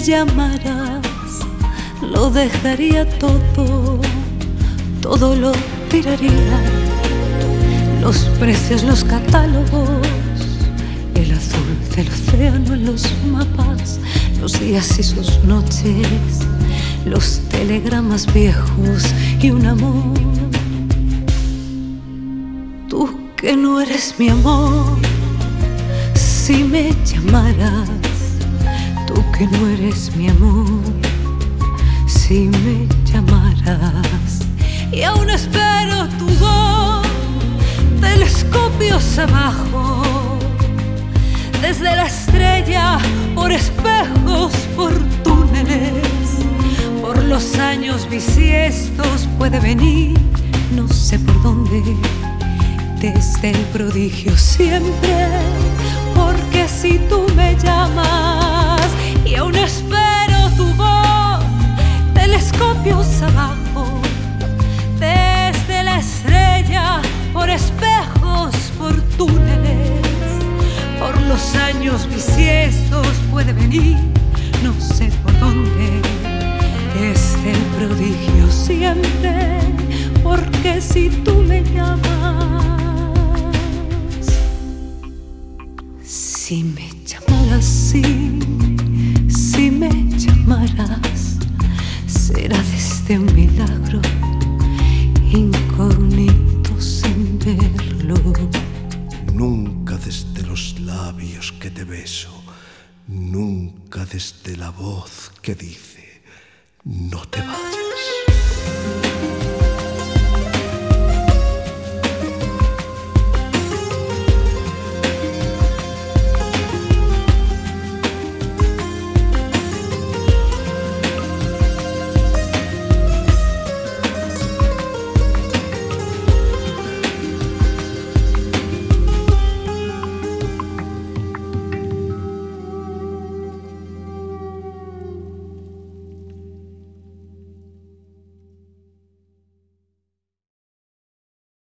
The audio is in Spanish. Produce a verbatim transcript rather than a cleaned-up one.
llamaras, lo dejaría todo, todo lo tiraría. Los precios, los catálogos, el azul del océano en los mapas, los días y sus noches, los telegramas viejos y un amor. Tú que no eres mi amor, si me llamaras. Tú que no eres mi amor, si me llamaras. Y aún espero tu voz, telescopios abajo, desde la estrella, por espejos, por túneles, por los años bisiestos puede venir, no sé por dónde, desde el prodigio siempre, porque si tú me llamas y aún espero tu voz, telescopios abajo, desde la estrella, por espejos, por túneles, por los años bisiestos puede venir, no sé por dónde, desde el prodigio siempre, porque si tú me llamas, si me llamaras, sí, si me llamaras, será desde un milagro incógnito sin verlo. Nunca desde los labios que te beso, nunca desde la voz que dice no te vas.